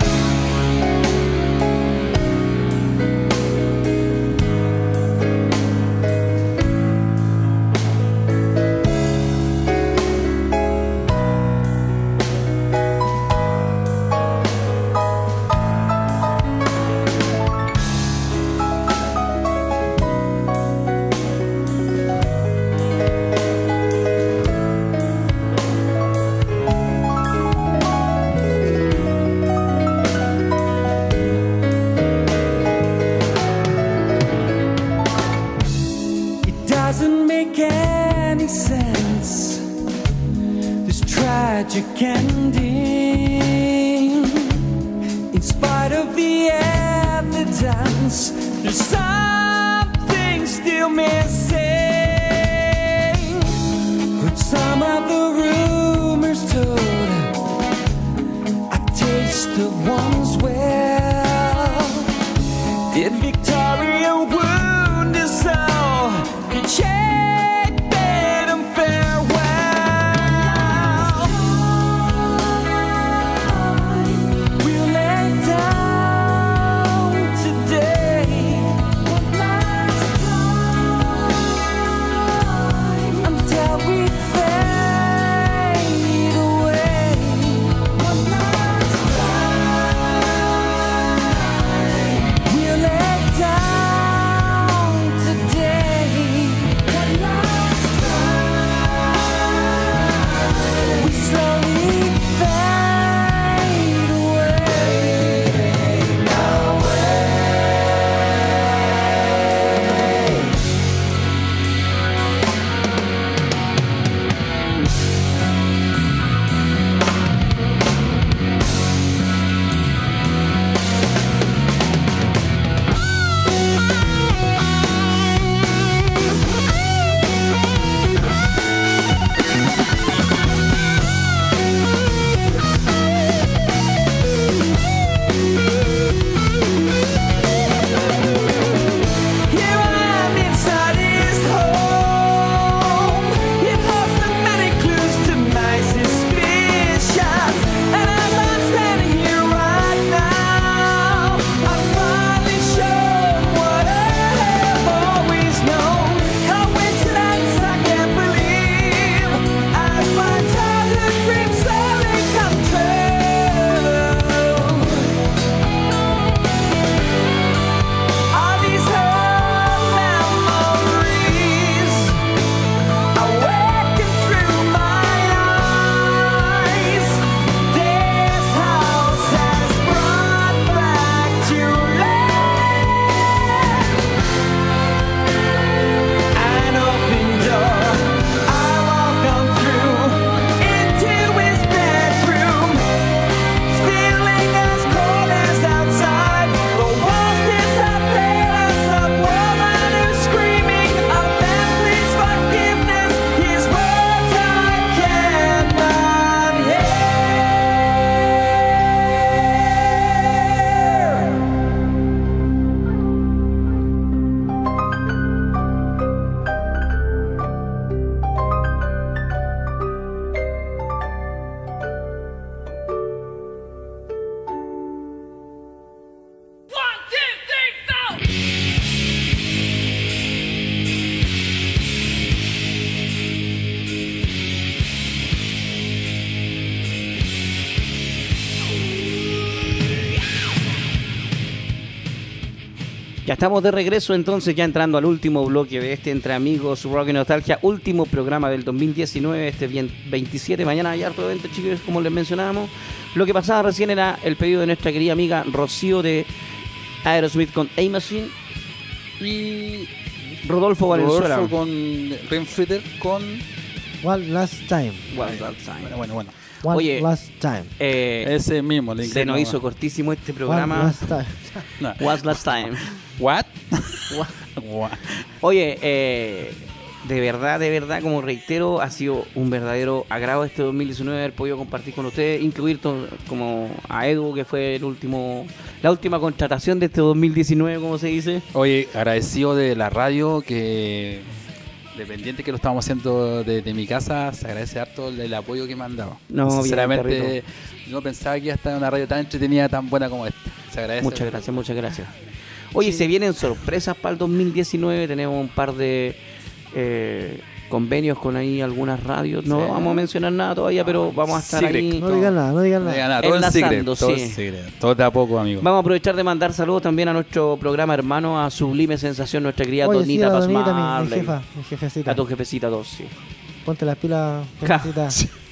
Ya estamos de regreso entonces, ya entrando al último bloque de este Entre Amigos Rock y Nostalgia, último programa del dos mil diecinueve, este veintisiete, mañana hay harto evento, chicos, como les mencionábamos. Lo que pasaba recién era el pedido de nuestra querida amiga Rocío de Aerosmith con A-Machine y Rodolfo Valenzuela. Rodolfo con Renfritter con One Last Time. One Last Time. Bueno, bueno, bueno. One Oye, Last Time. Eh, Ese mismo. Le se nos no, hizo cortísimo este programa. One Last Time. No. What's Last Time. What? What? Oye, eh, de verdad, de verdad, como reitero, ha sido un verdadero agrado este dos mil diecinueve haber podido compartir con ustedes, incluir to- como a Edu, que fue el último, la última contratación de este dos mil diecinueve, como se dice. Oye, agradecido de la radio, que dependiente que lo estamos haciendo desde mi casa, se agradece harto el, el apoyo que me han dado. No, sinceramente, bien, no pensaba que iba a estar en una radio tan entretenida, tan buena como esta. Se agradece. Muchas gracias, muchas gracias. Oye, sí. Se vienen sorpresas para el dos mil diecinueve, tenemos un par de eh, convenios con ahí algunas radios. No Sí. vamos a mencionar nada todavía, pero vamos a estar Secret. ahí. No digan nada, no digan No nada. diga nada, todo en secreto, Enlazando, todo sí. en secreto, todo de a poco, amigo. Vamos a aprovechar de mandar saludos también a nuestro programa hermano, a Sublime Sensación, nuestra querida Oye, sí, Donita la Donita, mi, mi Pasmarley. jefa, mi jefecita. A tu jefecita dos, sí. Ponte las pilas, Ja. jefecita.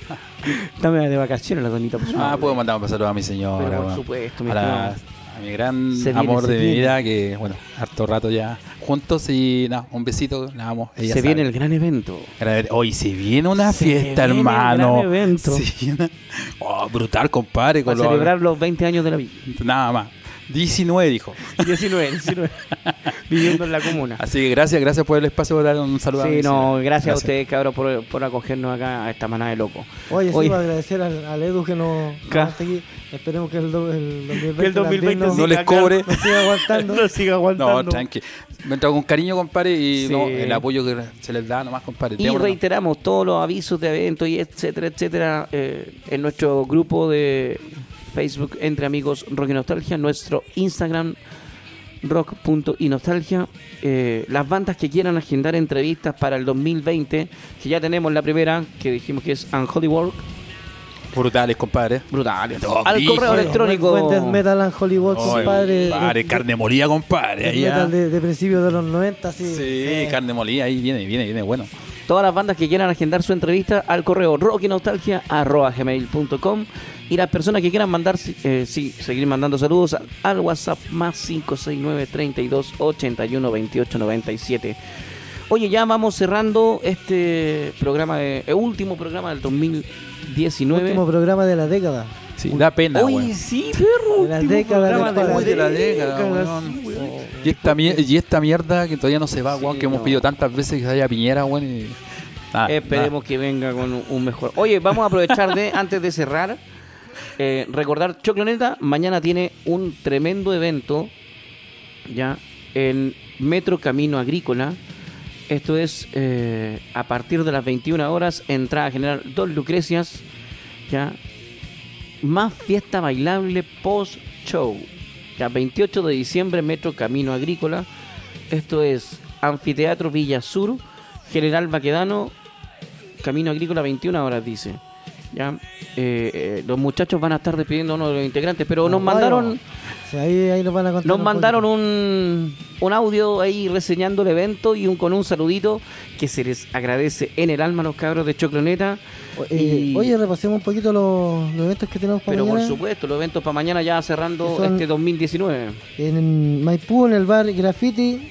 Dame de vacaciones la Donita Pasmarley. Ah, puedo mandar un saludo a mi señora. Pero por bueno, supuesto, mi a, la- estimado. a mi gran Se viene, amor se de mi viene. vida, que bueno, harto rato ya juntos y nada, un besito, la amo. Ella Se sabe. viene el gran evento. Gran- Hoy se viene una Se fiesta, viene el hermano. gran evento. Sí, una- oh, brutal, compadre. Para Con los- celebrar los veinte años de la vida. Nada más. diecinueve dijo. diecinueve, diecinueve. Viviendo en la comuna. Así que gracias, gracias por el espacio, por dar un saludo a Sí, mi no, señora. gracias, Gracias. a ustedes, cabros, por, por acogernos acá a esta manada de locos. Oye, sí, Oye. para agradecer al, al Edu que nos no Ca- está aquí. Esperemos que el, do- el dos mil veinte, Que el dos mil veinte también nos- no les cobre. nos siga aguantando. No siga aguantando. No, tranqui. Me entra con cariño, compadre, y Sí. no, el apoyo que se les da nomás, compadre. Y Démosle. reiteramos todos los avisos de eventos y etcétera, etcétera, eh, en nuestro grupo de Facebook Entre Amigos Rock y Nostalgia, nuestro Instagram rock punto y nostalgia, eh, las bandas que quieran agendar entrevistas para el dos mil veinte, que ya tenemos la primera, que dijimos que es Unholy Work, Brutales, compadre. brutales. No, Al brígido. correo electrónico. Buen death metal en Hollywood, Oye, compadre. compadre, De- carne molida, compadre. death Ahí ya. metal de, de principios de los noventa, sí. Sí, carne molida, ahí viene, viene, viene, bueno. Todas las bandas que quieran agendar su entrevista al correo rockynostalgia arroba gmail punto com, y las personas que quieran mandar, eh, sí, seguir mandando saludos al, al WhatsApp más cinco seis nueve, treinta y dos, ochenta y uno, veintiocho, noventa y siete. Oye, ya vamos cerrando este programa, de, el último programa del dos mil diecinueve. Último programa de la década. Sí, da pena, Oye, weón. sí, perro. De la último década programa de la- Uy, de la década, década, weón. sí, weón. Y esta, mier- y esta mierda que todavía no se va, Sí, weón, que hemos no. pedido tantas veces que se haya Piñera, weón. Y... Nada, Esperemos que venga con un- un mejor. Oye, vamos a aprovechar de, antes de cerrar, eh, recordar, Chocloneta mañana tiene un tremendo evento ya en Metro Camino Agrícola. Esto es eh, a partir de las veintiuna horas, entrada general dos Lucrecias, ya más fiesta bailable post show. Ya veintiocho de diciembre, Metro Camino Agrícola. Esto es Anfiteatro Villa Sur, General Baquedano, Camino Agrícola, veintiuna horas, dice. Ya, eh, eh, los muchachos van a estar despidiendo a uno de los integrantes, pero nos Ah, mandaron, vaya. Sí, ahí, ahí nos van a contar. nos un mandaron un, un audio ahí reseñando el evento y un con un saludito que se les agradece en el alma a los cabros de Chocloneta. poquito. Eh, y- Oye, repasemos un poquito los, los eventos que tenemos para Pero por mañana. supuesto, los eventos para mañana ya cerrando Que son- este dos mil diecinueve. En Maipú, en el bar Graffiti,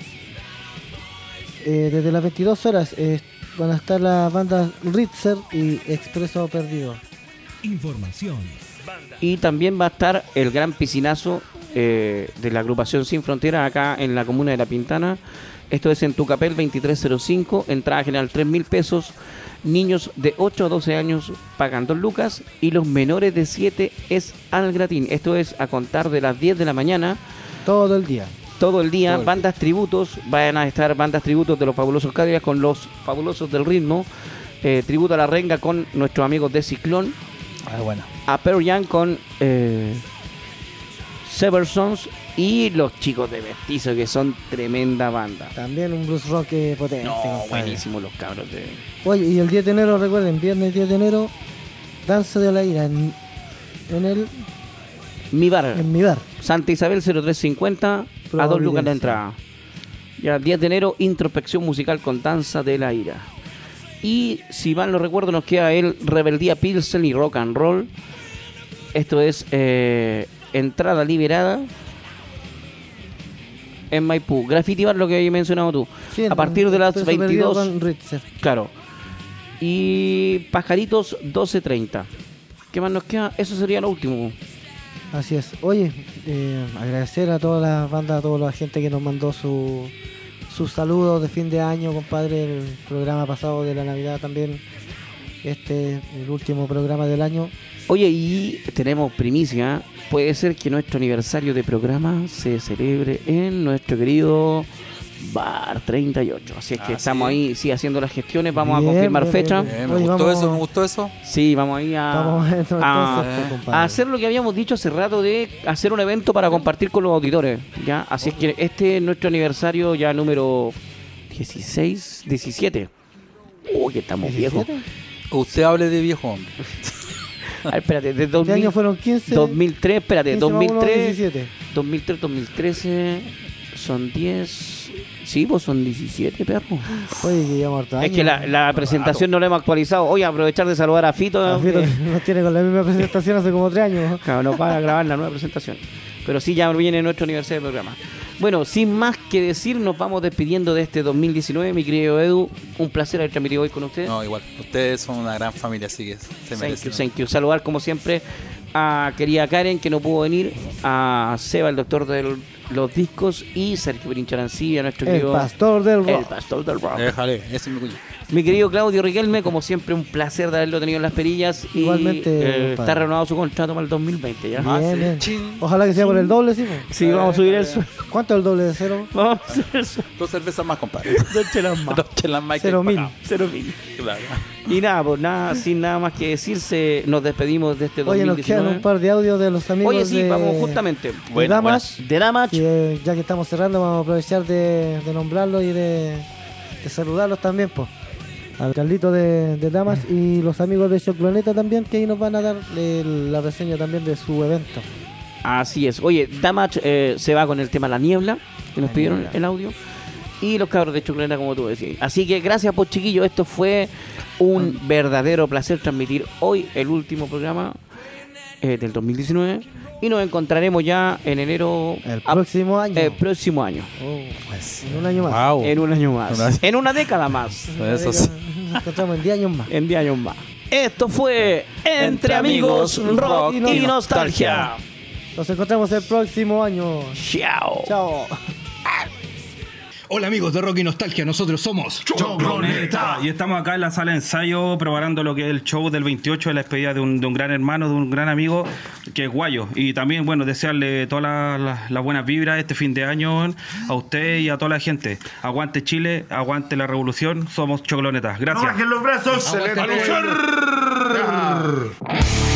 eh, desde las veintidós horas eh, van a estar las bandas Ritzer y Expreso Perdido. Información. Y también va a estar el gran piscinazo eh, de la agrupación Sin Fronteras acá en la comuna de La Pintana. Esto es en Tucapel veintitrés cero cinco, entrada general tres mil pesos. Niños de ocho a doce años pagan dos lucas y los menores de siete es al gratín. Esto es a contar de las diez de la mañana. Todo el día. Todo el día, Todo el bandas tributos, van a estar bandas tributos de los Fabulosos Cadillacs con los Fabulosos del Ritmo, eh, tributo a la renga con nuestros amigos de Ciclón, Ah, bueno. a Pearl Jam con eh, Sever Sons y los chicos de Mestizo, que son tremenda banda. También un blues rock eh, potente. No, compadre. buenísimo los cabros de... Oye, y el diez de enero, recuerden, viernes diez de enero, Danza de la Ira en, en el Mi bar, en mi bar. Santa Isabel cero tres cincuenta, A dos lucas la Providencia. entrada. Ya, diez de enero, introspección musical con danza de la ira. Y si mal no recuerdo, nos queda el Rebeldía Pilsen y Rock and Roll. Esto es eh, entrada liberada en Maipú. Graffiti Bar, lo que habías mencionado tú. Sí, a partir de las Expreso Perdido veintidós. con Ritzer. Claro. Y Pajaritos doce treinta. ¿Qué más nos queda? Eso sería lo último. Así es. Oye, eh, agradecer a todas las bandas, a toda la gente que nos mandó su, sus saludos de fin de año, compadre. El programa pasado de la Navidad también. Este, el último programa del año. Oye, y tenemos primicia. Puede ser que nuestro aniversario de programa se celebre en nuestro querido Bar treinta y ocho. Así es que Ah, estamos sí. ahí, sí, haciendo la gestiones. Vamos Bien, a confirmar bien, fecha. bien, Eh, me Oye, gustó vamos- eso, me gustó eso. Sí, vamos ahí a, Vamos a- entonces, a- pues, compadre. a hacer lo que habíamos dicho hace rato de hacer un evento para compartir con los auditores. ¿Ya? Así es que este es nuestro aniversario ya número dieciséis, diecisiete. Uy, que estamos viejos. ¿diecisiete? Usted hable de viejo hombre. A ver, espérate, de Este año fueron quince. dos mil tres, espérate, quince más uno, dos mil tres, diecisiete. dos mil tres, dos mil trece, son diez. Sí, pues son diecisiete, perro. Oye, que llevamos harto Es años. que la, la presentación no la hemos actualizado. Oye, aprovechar de saludar a Fito. Ah, Fito, que- nos tiene con la misma presentación hace como tres años. Claro, no para grabar la nueva presentación. Pero sí, ya viene nuestro aniversario del programa. Bueno, sin más que decir, nos vamos despidiendo de este dos mil diecinueve. Mi querido Edu, un placer haber transmitido hoy con ustedes. No, igual. Ustedes son una gran familia, así que se Thank merecen. you, thank you. Saludar como siempre a querida Karen, que no pudo venir, a Seba, el doctor de los discos, y Sergio Pirincharancía, nuestro El querido pastor del rock. El pastor del rock. Déjale, ese es mi cuño. Mi querido Claudio Riquelme, como siempre, un placer de haberlo tenido en las perillas. Y Igualmente, eh, compadre. está renovado su contrato para el dos mil veinte. ¿Ya? Bien, bien. Ojalá que sea por el doble, sí. po. Sí, vamos a subir el sueldo. ¿Cuánto es el doble de cero? Vamos a subir el sueldo. Dos cervezas más, compadre. Dos chelas más. Dos chelas más. que Cero mil. pagamos. Cero mil. Claro. Y nada, pues nada, sin nada más que decirse, nos despedimos de este Oye, nos quedan dos mil diecinueve. un par de audios de los amigos Oye, sí, de, vamos justamente. de Damage. De Damage. Que, ya que estamos cerrando, vamos a aprovechar de, de nombrarlos y de, de saludarlos también, pues. Al Carlito de, de Damas y los amigos de Chocloneta también, que ahí nos van a dar eh, la reseña también de su evento. Así es. Oye, Damage eh, se va con el tema La Niebla, que nos La pidieron Niebla. el audio. Y los cabros de Chocloneta, como tú decías. Así que gracias por chiquillos. Esto fue un verdadero placer transmitir hoy el último programa eh, del dos mil diecinueve. Y nos encontraremos ya en enero. El a- próximo año. El próximo año. Oh, en un año más. Wow. En un año más. Una- En una década más. Eso sí. Nos encontramos en diez años más. En diez años más. Esto fue Entre Amigos, Rock y, y Nostalgia. Nos encontramos el próximo año. Chao. Chao. Hola amigos de Rock y Nostalgia, nosotros somos Chocloneta. Y estamos acá en la sala de ensayo preparando lo que es el show del veintiocho de la despedida de un, de un gran hermano, de un gran amigo que es Guayo. Y también, bueno, desearle todas las las- las buenas vibras este fin de año a usted y a toda la gente. Aguante Chile, aguante la revolución, somos Chocloneta. Gracias. ¡Bajen los brazos! Aguante ¡A luchar!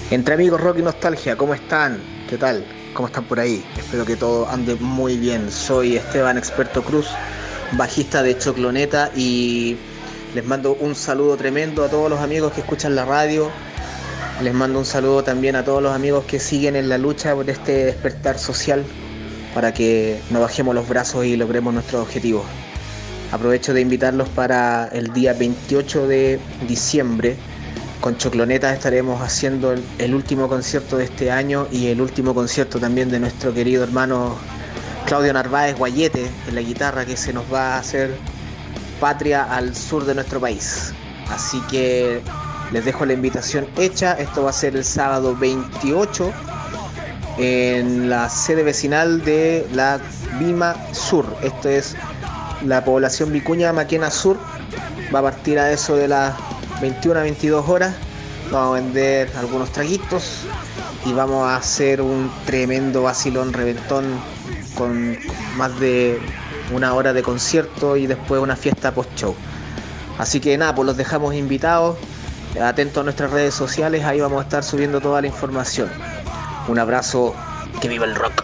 Entre amigos, rock y nostalgia, ¿cómo están? ¿Qué tal? ¿Cómo están por ahí? Espero que todo ande muy bien. Soy Esteban Experto Cruz, bajista de Chocloneta, y les mando un saludo tremendo a todos los amigos que escuchan la radio. Les mando un saludo también a todos los amigos que siguen en la lucha por este despertar social para que no bajemos los brazos y logremos nuestros objetivos. Aprovecho de invitarlos para el día veintiocho de diciembre. Con Chocloneta estaremos haciendo el, el último concierto de este año y el último concierto también de nuestro querido hermano Claudio Narváez Guayete en la guitarra, que se nos va a hacer patria al sur de nuestro país. Así que les dejo la invitación hecha. Esto va a ser el sábado veintiocho en la sede vecinal de la Vima Sur. Esto es la población Vicuña Maquena Sur. Va a partir a eso de las veintiuna a veintidós horas. Vamos a vender algunos traguitos y vamos a hacer un tremendo vacilón reventón con más de una hora de concierto y después una fiesta post-show. Así que nada, pues los dejamos invitados. Atentos a nuestras redes sociales, ahí vamos a estar subiendo toda la información. Un abrazo, que viva el rock.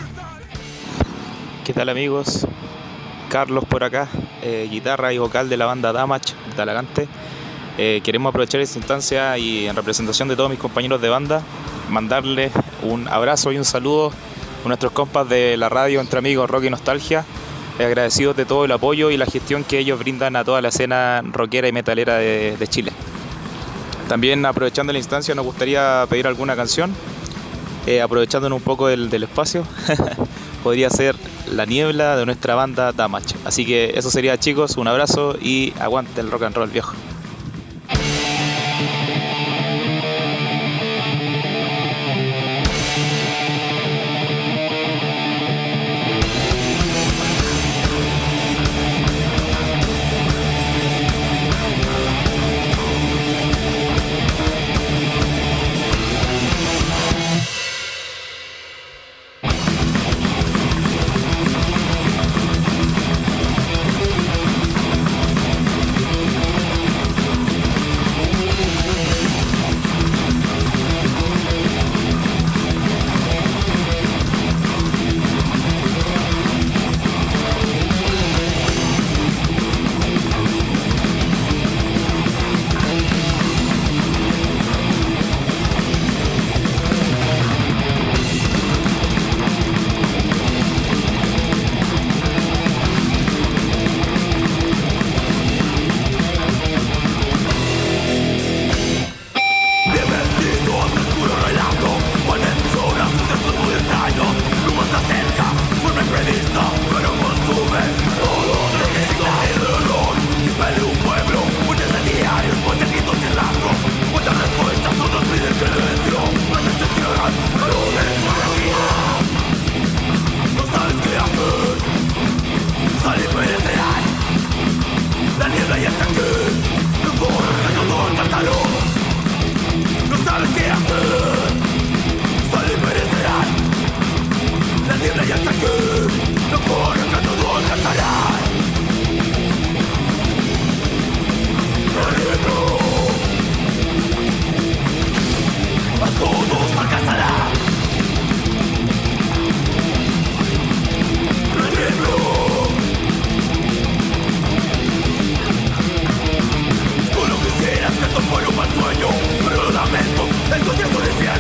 ¿Qué tal, amigos? Carlos por acá, eh, guitarra y vocal de la banda Damage de Talagante. Eh, queremos aprovechar esta instancia y en representación de todos mis compañeros de banda mandarles un abrazo y un saludo a nuestros compas de la radio Entre Amigos Rock y Nostalgia, eh, agradecidos de todo el apoyo y la gestión que ellos brindan a toda la escena rockera y metalera de, de Chile. También, aprovechando la instancia, nos gustaría pedir alguna canción, eh, aprovechándonos un poco del, del espacio. Podría ser La Niebla de nuestra banda Damage. Así que eso sería, chicos, un abrazo y aguante el rock and roll, viejo.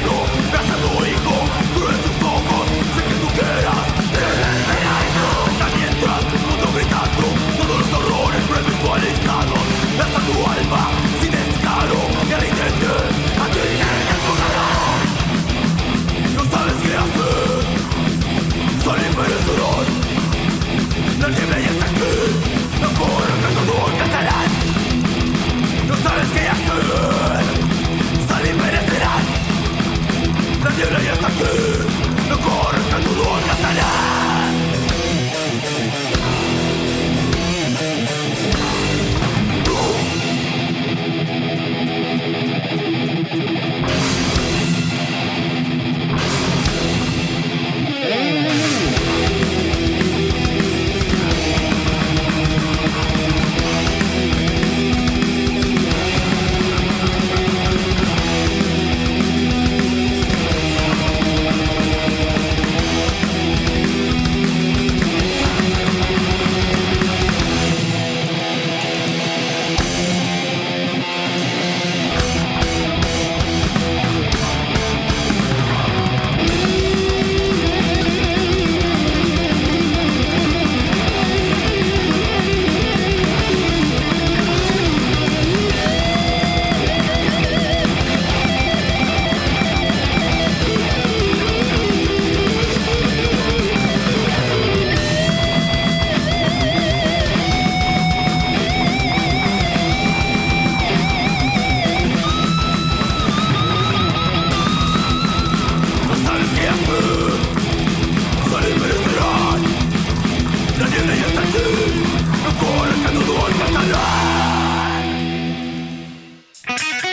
Cruel sus ojos, sé que tú quieras.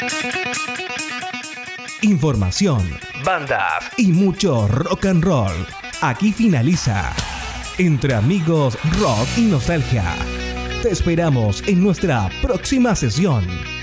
Información, bandas y mucho rock and roll. Aquí finaliza Entre Amigos Rock y Nostalgia. Te esperamos en nuestra próxima sesión.